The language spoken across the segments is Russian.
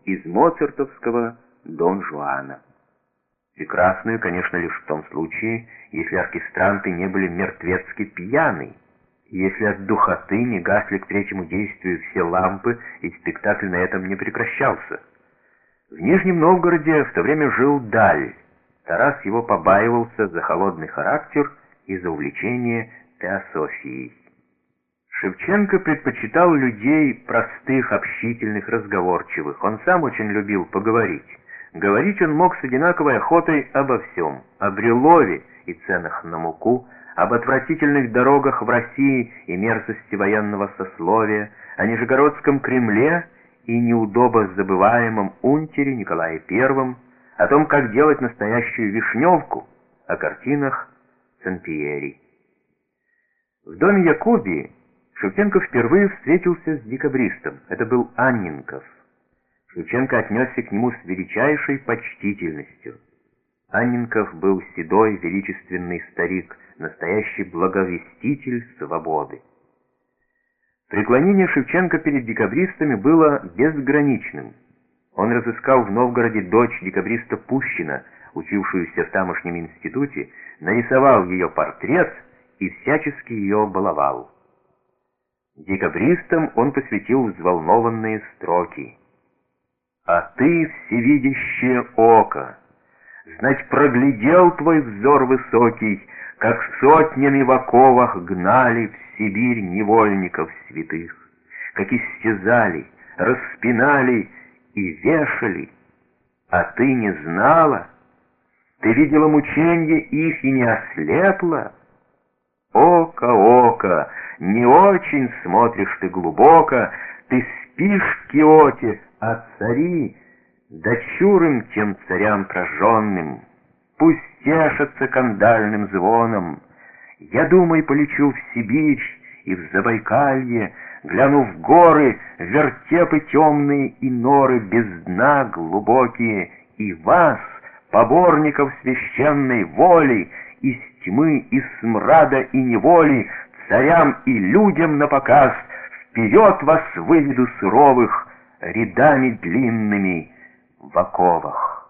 из моцартовского «Дон Жуана». Прекрасную, конечно, лишь в том случае, если оркестранты не были мертвецки пьяны, и если от духоты не гасли к третьему действию все лампы, и спектакль на этом не прекращался. В Нижнем Новгороде в то время жил Даль. Тарас его побаивался за холодный характер и за увлечение теософией. Шевченко предпочитал людей простых, общительных, разговорчивых. Он сам очень любил поговорить. Говорить он мог с одинаковой охотой обо всем. О Брюлове и ценах на муку, об отвратительных дорогах в России и мерзости военного сословия, о Нижегородском Кремле и неудобо забываемом унтере Николае I, о том, как делать настоящую вишневку, о картинах Сен-Пьери. В доме Якубии Шевченко впервые встретился с декабристом. Это был Анненков. Шевченко отнесся к нему с величайшей почтительностью. Анненков был седой, величественный старик, настоящий благовеститель свободы. Преклонение Шевченко перед декабристами было безграничным. Он разыскал в Новгороде дочь декабриста Пущина, учившуюся в тамошнем институте, нарисовал ее портрет и всячески ее баловал. Декабристам он посвятил взволнованные строки. «А ты, всевидящее око, знать проглядел твой взор высокий, как сотнями в оковах гнали в Сибирь невольников святых, как истязали, распинали и вешали. А ты не знала, ты видела мученье их и не ослепла? Око, око, не очень смотришь ты глубоко, ты спишь в Киоте, а цари, дочурым тем царям прожженным, пусть тешатся кандальным звоном. Я, думай, полечу в Сибирь и в Забайкалье, гляну в горы, вертепы темные и норы без дна глубокие, и вас, поборников священной воли, из тьмы, из смрада и неволи, царям и людям напоказ, вперед вас выведу суровых, рядами длинными в оковах».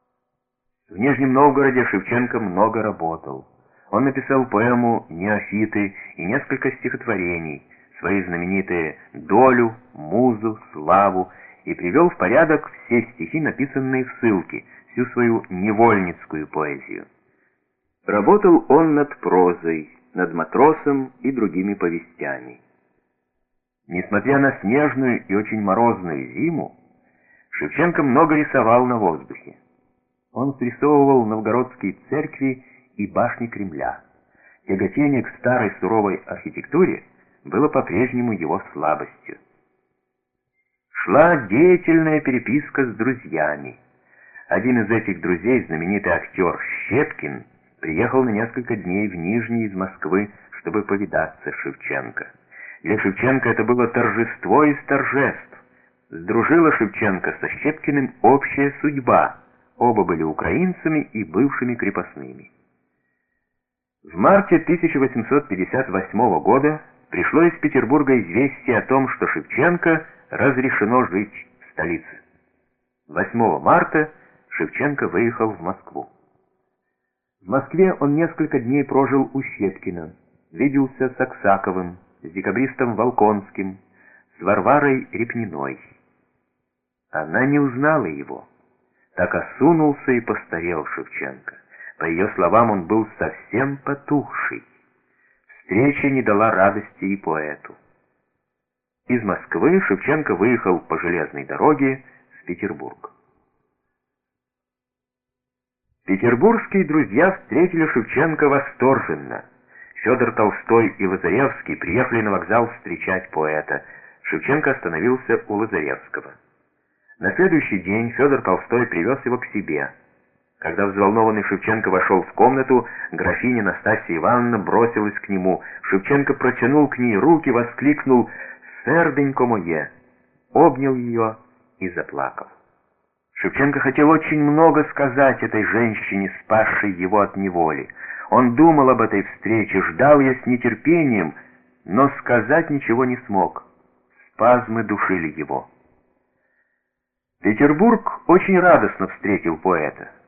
В Нижнем Новгороде Шевченко много работал. Он написал поэму «Неофиты» и несколько стихотворений, свои знаменитые «Долю», «Музу», «Славу», и привел в порядок все стихи, написанные в ссылке, всю свою невольницкую поэзию. Работал он над прозой, над «Матросом» и другими повестями. Несмотря на снежную и очень морозную зиму, Шевченко много рисовал на воздухе. Он срисовывал новгородские церкви и башни Кремля. Тяготение к старой суровой архитектуре было по-прежнему его слабостью. Шла деятельная переписка с друзьями. Один из этих друзей, знаменитый актер Щепкин, приехал на несколько дней в Нижний из Москвы, чтобы повидаться с Шевченко. Для Шевченко это было торжество из торжеств. Сдружила Шевченко со Щепкиным общая судьба. Оба были украинцами и бывшими крепостными. В марте 1858 года пришло из Петербурга известие о том, что Шевченко разрешено жить в столице. 8 марта Шевченко выехал в Москву. В Москве он несколько дней прожил у Щепкина, виделся с Аксаковым, с декабристом Волконским, с Варварой Репниной. Она не узнала его. Так осунулся и постарел Шевченко. По ее словам, он был совсем потухший. Встреча не дала радости и поэту. Из Москвы Шевченко выехал по железной дороге в Петербург. Петербургские друзья встретили Шевченко восторженно. Федор Толстой и Лазаревский приехали на вокзал встречать поэта. Шевченко остановился у Лазаревского. На следующий день Федор Толстой привез его к себе. Когда взволнованный Шевченко вошел в комнату, графиня Настасья Ивановна бросилась к нему. Шевченко протянул к ней руки, воскликнул «Серденько мое!», обнял ее и заплакал. Шевченко хотел очень много сказать этой женщине, спасшей его от неволи. Он думал об этой встрече, ждал ее с нетерпением, но сказать ничего не смог. Спазмы душили его. Петербург очень радостно встретил поэта.